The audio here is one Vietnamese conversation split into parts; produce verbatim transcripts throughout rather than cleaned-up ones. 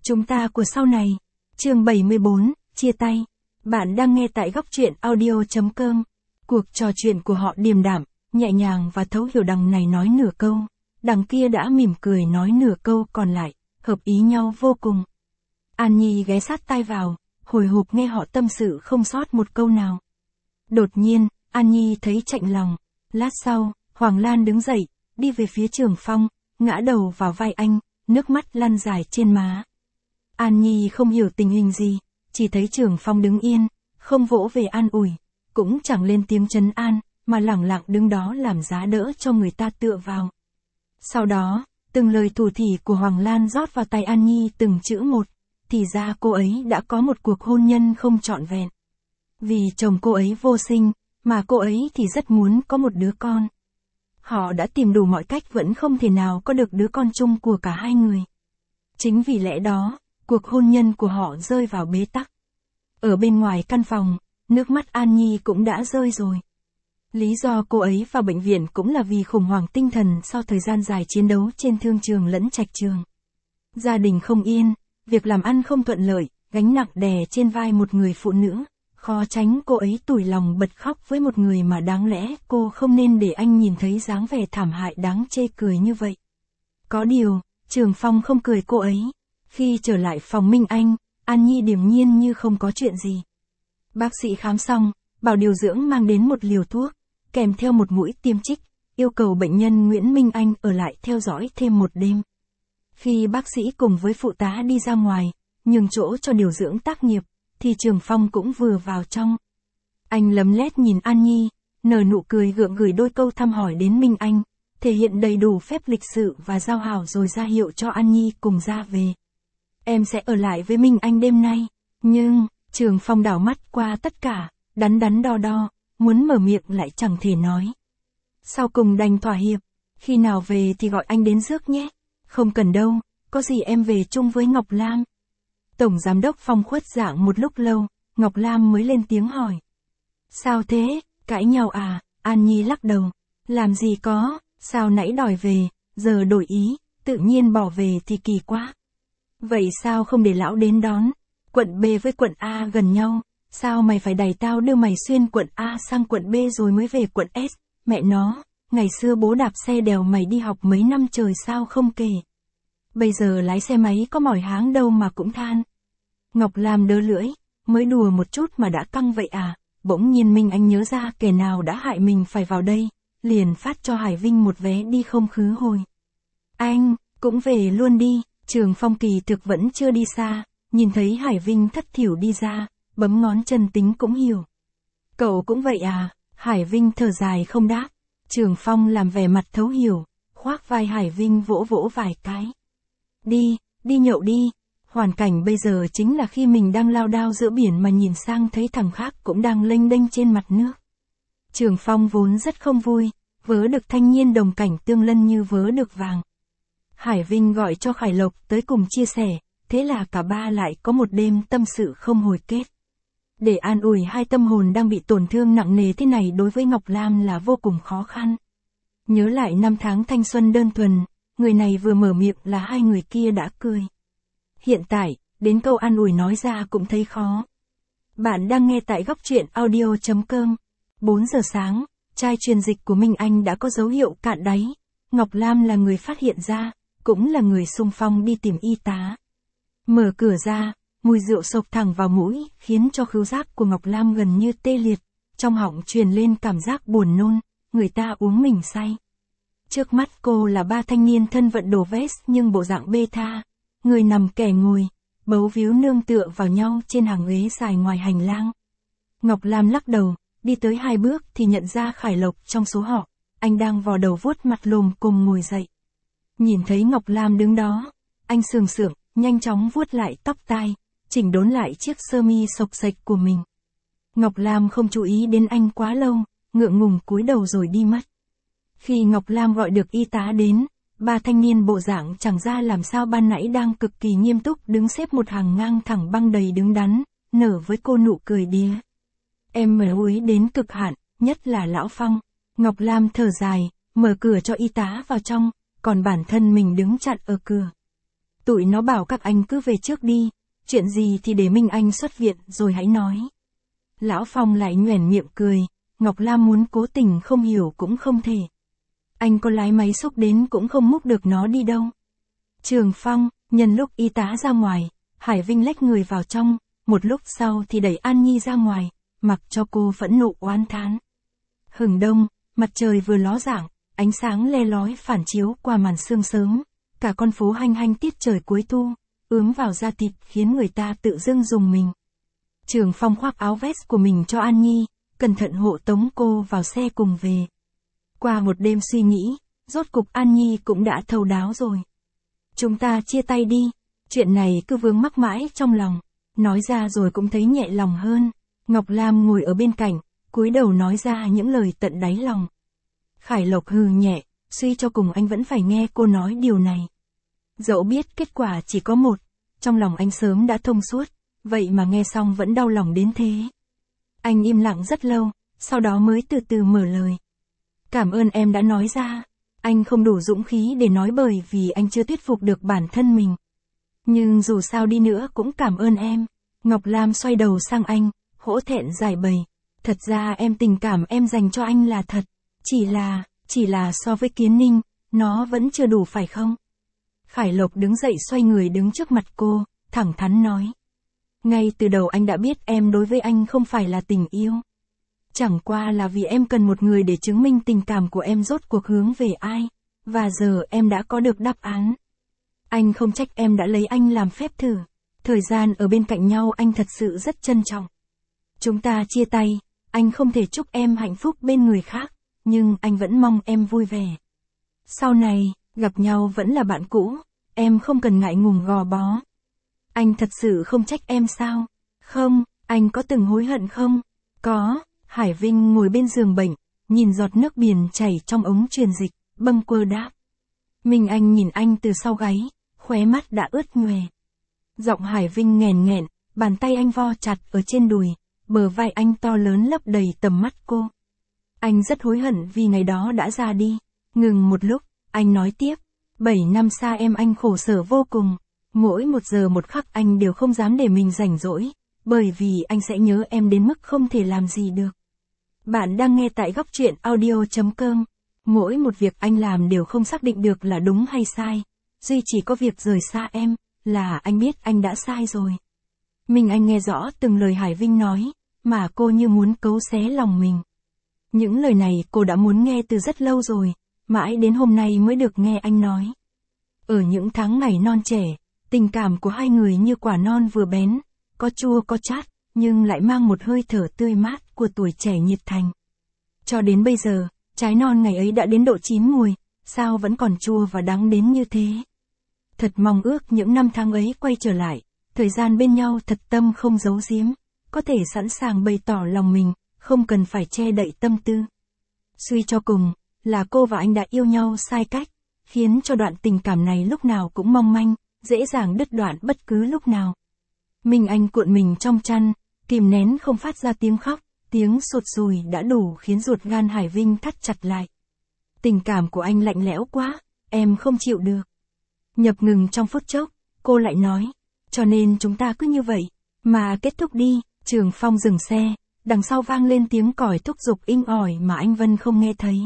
Chúng ta của sau này. Chương bảy mươi bốn, chia tay. Bạn đang nghe tại góc truyện audio chấm com. Cuộc trò chuyện của họ điềm đạm, nhẹ nhàng và thấu hiểu, đằng này nói nửa câu, đằng kia đã mỉm cười nói nửa câu còn lại, hợp ý nhau vô cùng. An Nhi ghé sát tai vào, hồi hộp nghe họ tâm sự không sót một câu nào. Đột nhiên, An Nhi thấy chạnh lòng. Lát sau, Hoàng Lan đứng dậy, đi về phía Trường Phong, ngã đầu vào vai anh, nước mắt lăn dài trên má. An Nhi không hiểu tình hình gì, chỉ thấy Trường Phong đứng yên, không vỗ về an ủi, cũng chẳng lên tiếng trấn an, mà lẳng lặng đứng đó làm giá đỡ cho người ta tựa vào. Sau đó, từng lời thủ thỉ của Hoàng Lan rót vào tai An Nhi từng chữ một, thì ra cô ấy đã có một cuộc hôn nhân không trọn vẹn. Vì chồng cô ấy vô sinh, mà cô ấy thì rất muốn có một đứa con. Họ đã tìm đủ mọi cách vẫn không thể nào có được đứa con chung của cả hai người. Chính vì lẽ đó, cuộc hôn nhân của họ rơi vào bế tắc. Ở bên ngoài căn phòng, nước mắt An Nhi cũng đã rơi rồi. Lý do cô ấy vào bệnh viện cũng là vì khủng hoảng tinh thần sau thời gian dài chiến đấu trên thương trường lẫn trạch trường. Gia đình không yên, việc làm ăn không thuận lợi, gánh nặng đè trên vai một người phụ nữ, khó tránh cô ấy tủi lòng bật khóc với một người mà đáng lẽ cô không nên để anh nhìn thấy dáng vẻ thảm hại đáng chê cười như vậy. Có điều, Trường Phong không cười cô ấy. Khi trở lại phòng Minh Anh, An Nhi điềm nhiên như không có chuyện gì. Bác sĩ khám xong, bảo điều dưỡng mang đến một liều thuốc, kèm theo một mũi tiêm chích, yêu cầu bệnh nhân Nguyễn Minh Anh ở lại theo dõi thêm một đêm. Khi bác sĩ cùng với phụ tá đi ra ngoài, nhường chỗ cho điều dưỡng tác nghiệp, thì Trường Phong cũng vừa vào trong. Anh lấm lét nhìn An Nhi, nở nụ cười gượng gửi đôi câu thăm hỏi đến Minh Anh, thể hiện đầy đủ phép lịch sự và giao hảo rồi ra hiệu cho An Nhi cùng ra về. Em sẽ ở lại với Minh Anh đêm nay, nhưng, Trường Phong đảo mắt qua tất cả, đắn đắn đo đo, muốn mở miệng lại chẳng thể nói. Sau cùng đành thỏa hiệp, khi nào về thì gọi anh đến rước nhé. Không cần đâu, có gì em về chung với Ngọc Lam. Tổng Giám đốc Phong khuất dạng một lúc lâu, Ngọc Lam mới lên tiếng hỏi. Sao thế, cãi nhau à? An Nhi lắc đầu. Làm gì có, sao nãy đòi về, giờ đổi ý, tự nhiên bỏ về thì kỳ quá. Vậy sao không để lão đến đón? Quận B với quận A gần nhau, sao mày phải đẩy tao đưa mày xuyên quận A sang quận B rồi mới về quận S? Mẹ nó, ngày xưa bố đạp xe đèo mày đi học mấy năm trời sao không kể. Bây giờ lái xe máy có mỏi háng đâu mà cũng than. Ngọc Lam đớ lưỡi, mới đùa một chút mà đã căng vậy à? Bỗng nhiên Minh Anh nhớ ra kẻ nào đã hại mình phải vào đây, liền phát cho Hải Vinh một vé đi không khứ hồi. Anh, cũng về luôn đi. Trường Phong kỳ thực vẫn chưa đi xa, nhìn thấy Hải Vinh thất thểu đi ra, bấm ngón chân tính cũng hiểu. Cậu cũng vậy à? Hải Vinh thở dài không đáp. Trường Phong làm vẻ mặt thấu hiểu, khoác vai Hải Vinh vỗ vỗ vài cái. Đi, đi nhậu đi. Hoàn cảnh bây giờ chính là khi mình đang lao đao giữa biển mà nhìn sang thấy thằng khác cũng đang lênh đênh trên mặt nước. Trường Phong vốn rất không vui, vớ được thanh niên đồng cảnh tương lân như vớ được vàng. Hải Vinh gọi cho Khải Lộc tới cùng chia sẻ, thế là cả ba lại có một đêm tâm sự không hồi kết. Để an ủi hai tâm hồn đang bị tổn thương nặng nề thế này đối với Ngọc Lam là vô cùng khó khăn. Nhớ lại năm tháng thanh xuân đơn thuần, người này vừa mở miệng là hai người kia đã cười. Hiện tại, đến câu an ủi nói ra cũng thấy khó. Bạn đang nghe tại góc truyện audio chấm com. bốn giờ sáng, chai truyền dịch của Minh Anh đã có dấu hiệu cạn đáy. Ngọc Lam là người phát hiện ra, cũng là người xung phong đi tìm y tá. Mở cửa ra, mùi rượu xộc thẳng vào mũi, khiến cho khứu giác của Ngọc Lam gần như tê liệt, trong họng truyền lên cảm giác buồn nôn, người ta uống mình say. Trước mắt cô là ba thanh niên thân vận đồ vest nhưng bộ dạng bê tha, người nằm kẻ ngồi, bấu víu nương tựa vào nhau trên hàng ghế dài ngoài hành lang. Ngọc Lam lắc đầu, đi tới hai bước thì nhận ra Khải Lộc trong số họ, anh đang vò đầu vuốt mặt lồm cồm ngồi dậy. Nhìn thấy Ngọc Lam đứng đó, anh sườn sượng, nhanh chóng vuốt lại tóc tai, chỉnh đốn lại chiếc sơ mi xộc xệch của mình. Ngọc Lam không chú ý đến anh quá lâu, ngượng ngùng cúi đầu rồi đi mất. Khi Ngọc Lam gọi được y tá đến, ba thanh niên bộ dạng chẳng ra làm sao ban nãy đang cực kỳ nghiêm túc đứng xếp một hàng ngang thẳng băng đầy đứng đắn, nở với cô nụ cười đía. Em mở úi đến cực hạn, nhất là Lão Phong. Ngọc Lam thở dài, mở cửa cho y tá vào trong, còn bản thân mình đứng chặn ở cửa. Tụi nó bảo các anh cứ về trước đi, chuyện gì thì để Minh Anh xuất viện rồi hãy nói. Lão Phong lại nhoẻn miệng cười, Ngọc Lam muốn cố tình không hiểu cũng không thể. Anh có lái máy xúc đến cũng không múc được nó đi đâu. Trường Phong, nhân lúc y tá ra ngoài, Hải Vinh lách người vào trong, một lúc sau thì đẩy An Nhi ra ngoài, mặc cho cô phẫn nộ oán thán. Hừng đông, mặt trời vừa ló dạng, ánh sáng le lói phản chiếu qua màn sương sớm, cả con phố hanh hanh tiết trời cuối thu, ướm vào da thịt khiến người ta tự dưng rùng mình. Trường Phong khoác áo vest của mình cho An Nhi, cẩn thận hộ tống cô vào xe cùng về. Qua một đêm suy nghĩ, rốt cục An Nhi cũng đã thấu đáo rồi. Chúng ta chia tay đi, chuyện này cứ vướng mắc mãi trong lòng, nói ra rồi cũng thấy nhẹ lòng hơn. Ngọc Lam ngồi ở bên cạnh, cúi đầu nói ra những lời tận đáy lòng. Khải Lộc hừ nhẹ, suy cho cùng anh vẫn phải nghe cô nói điều này. Dẫu biết kết quả chỉ có một, trong lòng anh sớm đã thông suốt, vậy mà nghe xong vẫn đau lòng đến thế. Anh im lặng rất lâu, sau đó mới từ từ mở lời. Cảm ơn em đã nói ra, anh không đủ dũng khí để nói bởi vì anh chưa thuyết phục được bản thân mình. Nhưng dù sao đi nữa cũng cảm ơn em. Ngọc Lam xoay đầu sang anh, hổ thẹn giải bày. Thật ra em tình cảm em dành cho anh là thật, chỉ là, chỉ là so với Kiến Ninh, nó vẫn chưa đủ phải không? Khải Lộc đứng dậy xoay người đứng trước mặt cô, thẳng thắn nói. Ngay từ đầu anh đã biết em đối với anh không phải là tình yêu. Chẳng qua là vì em cần một người để chứng minh tình cảm của em rốt cuộc hướng về ai, và giờ em đã có được đáp án. Anh không trách em đã lấy anh làm phép thử, thời gian ở bên cạnh nhau anh thật sự rất trân trọng. Chúng ta chia tay, anh không thể chúc em hạnh phúc bên người khác, nhưng anh vẫn mong em vui vẻ. Sau này, gặp nhau vẫn là bạn cũ, em không cần ngại ngùng gò bó. Anh thật sự không trách em sao? Không, anh có từng hối hận không? Có. Hải Vinh ngồi bên giường bệnh, nhìn giọt nước biển chảy trong ống truyền dịch, bâng quơ đáp. Minh Anh nhìn anh từ sau gáy, khóe mắt đã ướt nhòe. Giọng Hải Vinh nghèn nghẹn, bàn tay anh vo chặt ở trên đùi, bờ vai anh to lớn lấp đầy tầm mắt cô. Anh rất hối hận vì ngày đó đã ra đi. Ngừng một lúc, anh nói tiếp. Bảy năm xa em anh khổ sở vô cùng. Mỗi một giờ một khắc anh đều không dám để mình rảnh rỗi, bởi vì anh sẽ nhớ em đến mức không thể làm gì được. Bạn đang nghe tại góc truyện audio chấm com. Mỗi một việc anh làm đều không xác định được là đúng hay sai. Duy chỉ có việc rời xa em, là anh biết anh đã sai rồi. Mình anh nghe rõ từng lời Hải Vinh nói, mà cô như muốn cấu xé lòng mình. Những lời này cô đã muốn nghe từ rất lâu rồi, mãi đến hôm nay mới được nghe anh nói. Ở những tháng ngày non trẻ, tình cảm của hai người như quả non vừa bén, có chua có chát, nhưng lại mang một hơi thở tươi mát của tuổi trẻ nhiệt thành. Cho đến bây giờ, trái non ngày ấy đã đến độ chín mùi, sao vẫn còn chua và đắng đến như thế. Thật mong ước những năm tháng ấy quay trở lại, thời gian bên nhau thật tâm không giấu giếm, có thể sẵn sàng bày tỏ lòng mình, không cần phải che đậy tâm tư. Suy cho cùng, là cô và anh đã yêu nhau sai cách, khiến cho đoạn tình cảm này lúc nào cũng mong manh, dễ dàng đứt đoạn bất cứ lúc nào. Minh Anh cuộn mình trong chăn, kìm nén không phát ra tiếng khóc, tiếng sụt sùi đã đủ khiến ruột gan Hải Vinh thắt chặt lại. Tình cảm của anh lạnh lẽo quá, em không chịu được. Nhập ngừng trong phút chốc, cô lại nói, cho nên chúng ta cứ như vậy, mà kết thúc đi. Trường Phong dừng xe, đằng sau vang lên tiếng còi thúc giục inh ỏi mà anh Vân không nghe thấy.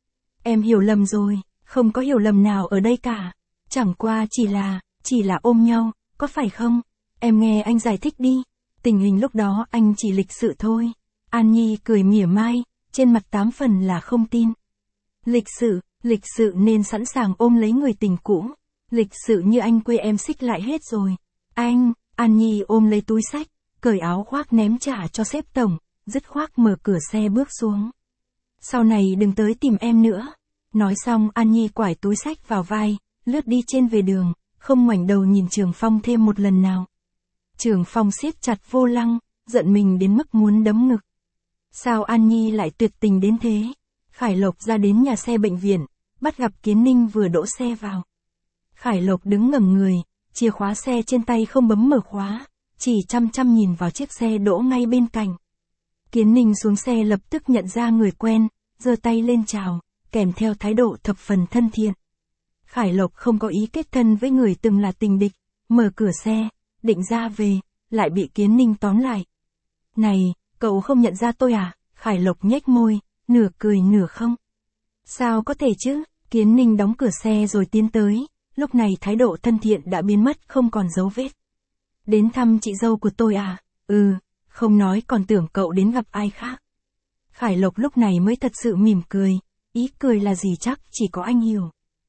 Em hiểu lầm rồi, không có hiểu lầm nào ở đây cả, chẳng qua chỉ là, chỉ là ôm nhau, có phải không? Em nghe anh giải thích đi, tình hình lúc đó anh chỉ lịch sự thôi. An Nhi cười mỉa mai, trên mặt tám phần là không tin. Lịch sự, lịch sự nên sẵn sàng ôm lấy người tình cũ, lịch sự như anh quê em xích lại hết rồi. Anh, An Nhi ôm lấy túi xách, cởi áo khoác ném trả cho sếp tổng, dứt khoát mở cửa xe bước xuống. Sau này đừng tới tìm em nữa. Nói xong An Nhi quải túi xách vào vai, lướt đi trên về đường, không ngoảnh đầu nhìn Trường Phong thêm một lần nào. Trường Phong siết chặt vô lăng, giận mình đến mức muốn đấm ngực. Sao An Nhi lại tuyệt tình đến thế? Khải Lộc ra đến nhà xe bệnh viện, bắt gặp Kiến Ninh vừa đỗ xe vào. Khải Lộc đứng ngẩng người, chìa khóa xe trên tay không bấm mở khóa, chỉ chăm chăm nhìn vào chiếc xe đỗ ngay bên cạnh. Kiến Ninh xuống xe lập tức nhận ra người quen, giơ tay lên chào, kèm theo thái độ thập phần thân thiện. Khải Lộc không có ý kết thân với người từng là tình địch, mở cửa xe, định ra về, lại bị Kiến Ninh tóm lại. Này, cậu không nhận ra tôi à? Khải Lộc nhếch môi, nửa cười nửa không. Sao có thể chứ? Kiến Ninh đóng cửa xe rồi tiến tới, lúc này thái độ thân thiện đã biến mất không còn dấu vết. Đến thăm chị dâu của tôi à? Ừ, không nói còn tưởng cậu đến gặp ai khác. Khải Lộc lúc này mới thật sự mỉm cười, ý cười là gì chắc chỉ có anh hiểu.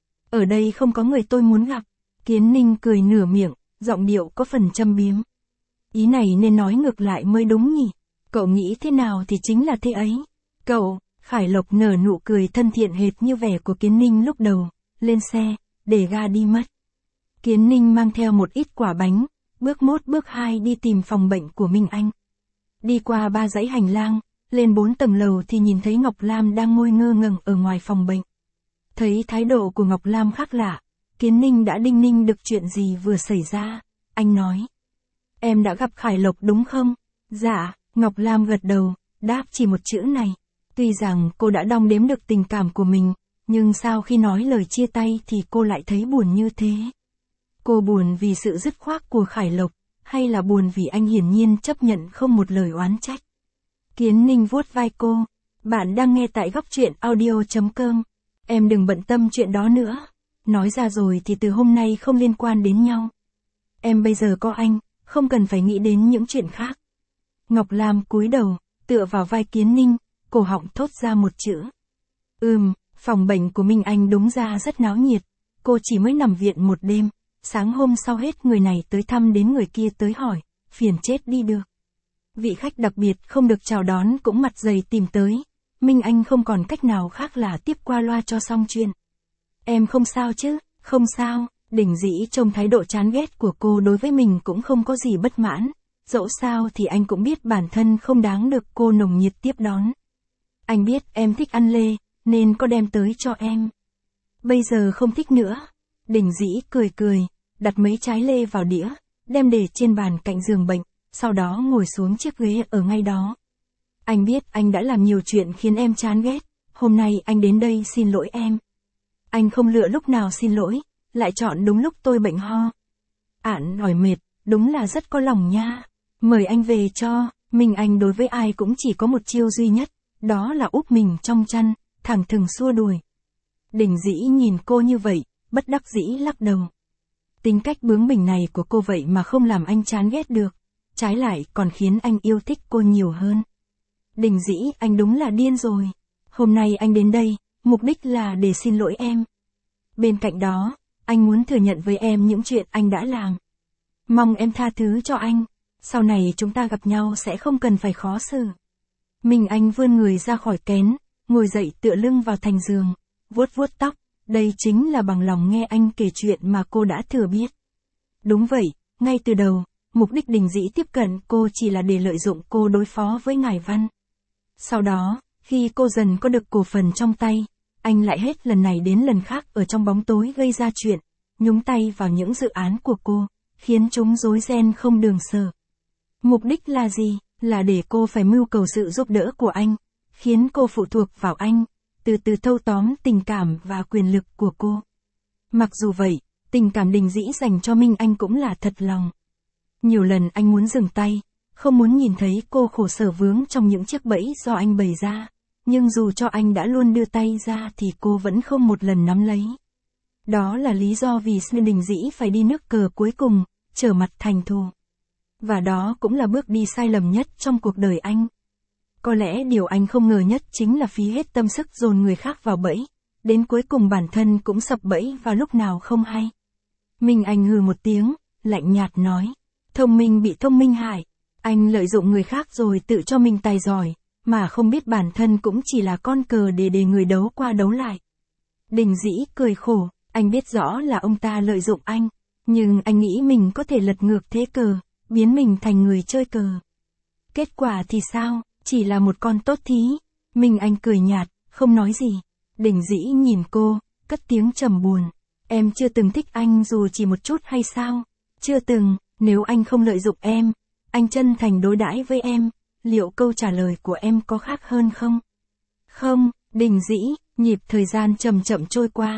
Ở đây không có người tôi muốn gặp. Kiến Ninh cười nửa miệng, giọng điệu có phần châm biếm. Ý này nên nói ngược lại mới đúng nhỉ? Cậu nghĩ thế nào thì chính là thế ấy. Cậu, Khải Lộc nở nụ cười thân thiện hệt như vẻ của Kiến Ninh lúc đầu, lên xe, để ga đi mất. Kiến Ninh mang theo một ít quả bánh, bước một bước hai đi tìm phòng bệnh của Minh Anh. Đi qua ba dãy hành lang, lên bốn tầng lầu thì nhìn thấy Ngọc Lam đang ngồi ngơ ngẩn ở ngoài phòng bệnh. Thấy thái độ của Ngọc Lam khác lạ, Kiến Ninh đã đinh ninh được chuyện gì vừa xảy ra. Anh nói, em đã gặp Khải Lộc đúng không? Dạ, Ngọc Lam gật đầu, đáp chỉ một chữ này. Tuy rằng cô đã đong đếm được tình cảm của mình, nhưng sau khi nói lời chia tay thì cô lại thấy buồn như thế. Cô buồn vì sự dứt khoát của Khải Lộc, hay là buồn vì anh hiển nhiên chấp nhận không một lời oán trách? Kiến Ninh vuốt vai cô, bạn đang nghe tại góc truyện audio chấm com. Em đừng bận tâm chuyện đó nữa. Nói ra rồi thì từ hôm nay không liên quan đến nhau. Em bây giờ có anh, không cần phải nghĩ đến những chuyện khác. Ngọc Lam cúi đầu, tựa vào vai Kiến Ninh, cổ họng thốt ra một chữ. Ừm, phòng bệnh của Minh Anh đúng ra rất náo nhiệt. Cô chỉ mới nằm viện một đêm, sáng hôm sau hết người này tới thăm đến người kia tới hỏi, phiền chết đi được. Vị khách đặc biệt không được chào đón cũng mặt dày tìm tới. Minh Anh không còn cách nào khác là tiếp qua loa cho xong chuyện. Em không sao chứ? Không sao. Đình Dĩ trông thái độ chán ghét của cô đối với mình cũng không có gì bất mãn. Dẫu sao thì anh cũng biết bản thân không đáng được cô nồng nhiệt tiếp đón. Anh biết em thích ăn lê, nên có đem tới cho em. Bây giờ không thích nữa. Đình Dĩ cười cười, đặt mấy trái lê vào đĩa, đem để trên bàn cạnh giường bệnh, sau đó ngồi xuống chiếc ghế ở ngay đó. Anh biết anh đã làm nhiều chuyện khiến em chán ghét, hôm nay anh đến đây xin lỗi em. Anh không lựa lúc nào xin lỗi, lại chọn đúng lúc tôi bệnh ho. Ản hỏi mệt, đúng là rất có lòng nha. Mời anh về cho. Minh Anh đối với ai cũng chỉ có một chiêu duy nhất, đó là úp mình trong chăn, thẳng thừng xua đuổi. Đình Dĩ nhìn cô như vậy, bất đắc dĩ lắc đầu. Tính cách bướng bỉnh này của cô vậy mà không làm anh chán ghét được, trái lại còn khiến anh yêu thích cô nhiều hơn. Đình Dĩ, anh đúng là điên rồi. Hôm nay anh đến đây, mục đích là để xin lỗi em. Bên cạnh đó, anh muốn thừa nhận với em những chuyện anh đã làm. Mong em tha thứ cho anh, sau này chúng ta gặp nhau sẽ không cần phải khó xử. Minh Anh vươn người ra khỏi kén, ngồi dậy tựa lưng vào thành giường, vuốt vuốt tóc, đây chính là bằng lòng nghe anh kể chuyện mà cô đã thừa biết. Đúng vậy, ngay từ đầu, mục đích Đình Dĩ tiếp cận cô chỉ là để lợi dụng cô đối phó với Ngải Văn. Sau đó, khi cô dần có được cổ phần trong tay, anh lại hết lần này đến lần khác ở trong bóng tối gây ra chuyện, nhúng tay vào những dự án của cô, khiến chúng rối ren không đường sở. Mục đích là gì? Là để cô phải mưu cầu sự giúp đỡ của anh, khiến cô phụ thuộc vào anh, từ từ thâu tóm tình cảm và quyền lực của cô. Mặc dù vậy, tình cảm Đình Dĩ dành cho Minh Anh cũng là thật lòng. Nhiều lần anh muốn dừng tay, không muốn nhìn thấy cô khổ sở vướng trong những chiếc bẫy do anh bày ra, nhưng dù cho anh đã luôn đưa tay ra thì cô vẫn không một lần nắm lấy. Đó là lý do vì Đình Dĩ phải đi nước cờ cuối cùng, trở mặt thành thù. Và đó cũng là bước đi sai lầm nhất trong cuộc đời anh. Có lẽ điều anh không ngờ nhất chính là phí hết tâm sức dồn người khác vào bẫy, đến cuối cùng bản thân cũng sập bẫy vào lúc nào không hay. Minh Anh hừ một tiếng, lạnh nhạt nói, thông minh bị thông minh hại, anh lợi dụng người khác rồi tự cho mình tài giỏi, mà không biết bản thân cũng chỉ là con cờ để để người đấu qua đấu lại. Đình Dĩ cười khổ, anh biết rõ là ông ta lợi dụng anh, nhưng anh nghĩ mình có thể lật ngược thế cờ, biến mình thành người chơi cờ. Kết quả thì sao? Chỉ là một con tốt thí. Minh Anh cười nhạt, không nói gì. Đình Dĩ nhìn cô, cất tiếng trầm buồn. Em chưa từng thích anh dù chỉ một chút hay sao? Chưa từng, nếu anh không lợi dụng em, anh chân thành đối đãi với em, liệu câu trả lời của em có khác hơn không? Không, Đình Dĩ, nhịp thời gian chậm chậm trôi qua,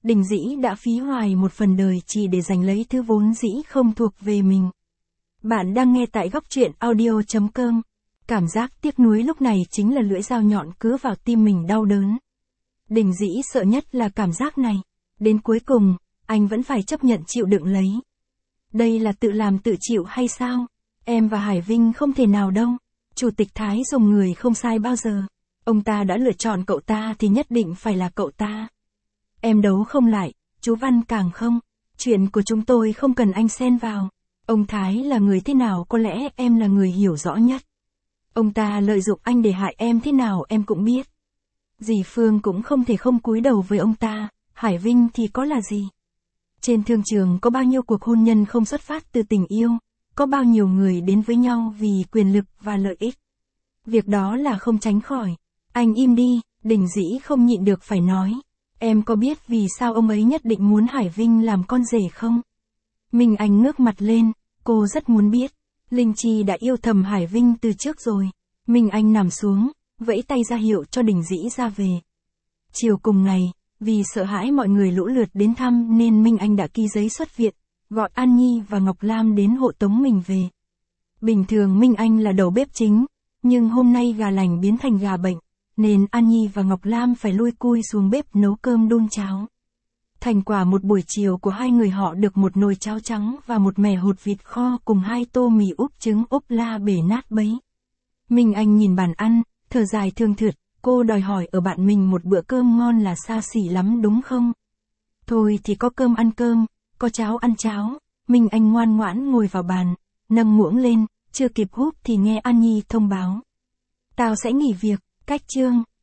Đình Dĩ đã phí hoài một phần đời chỉ để giành lấy thứ vốn dĩ không thuộc về mình. Bạn đang nghe tại góc truyện audio chấm com. Cảm giác tiếc nuối lúc này chính là lưỡi dao nhọn cứa vào tim mình đau đớn. Đình Dĩ sợ nhất là cảm giác này. Đến cuối cùng, anh vẫn phải chấp nhận chịu đựng lấy. Đây là tự làm tự chịu hay sao? Em và Hải Vinh không thể nào đâu. Chủ tịch Thái dùng người không sai bao giờ. Ông ta đã lựa chọn cậu ta thì nhất định phải là cậu ta. Em đấu không lại, chú Văn càng không. Chuyện của chúng tôi không cần anh xen vào. Ông Thái là người thế nào có lẽ em là người hiểu rõ nhất. Ông ta lợi dụng anh để hại em thế nào em cũng biết. Dì Phương cũng không thể không cúi đầu với ông ta, Hải Vinh thì có là gì? Trên thương trường có bao nhiêu cuộc hôn nhân không xuất phát từ tình yêu, có bao nhiêu người đến với nhau vì quyền lực và lợi ích. Việc đó là không tránh khỏi. Anh im đi, Đình Dĩ không nhịn được phải nói. Em có biết vì sao ông ấy nhất định muốn Hải Vinh làm con rể không? Minh Anh ngước mặt lên, cô rất muốn biết. Linh Chi đã yêu thầm Hải Vinh từ trước rồi. Minh Anh nằm xuống, vẫy tay ra hiệu cho Đình Dĩ ra về. Chiều cùng ngày, vì sợ hãi mọi người lũ lượt đến thăm nên Minh Anh đã ký giấy xuất viện, gọi An Nhi và Ngọc Lam đến hộ tống mình về. Bình thường Minh Anh là đầu bếp chính, nhưng hôm nay gà lành biến thành gà bệnh, nên An Nhi và Ngọc Lam phải lui cui xuống bếp nấu cơm đun cháo. Thành quả một buổi chiều của hai người họ được một nồi cháo trắng và một mẻ hột vịt kho cùng hai tô mì úp trứng ốp la bể nát bấy. Minh Anh nhìn bàn ăn, thở dài thương thượt, cô đòi hỏi ở bạn mình một bữa cơm ngon là xa xỉ lắm đúng không? Thôi thì có cơm ăn cơm, có cháo ăn cháo. Minh Anh ngoan ngoãn ngồi vào bàn, nâng muỗng lên, chưa kịp húp thì nghe An Nhi thông báo. Tao sẽ nghỉ việc, cách chương.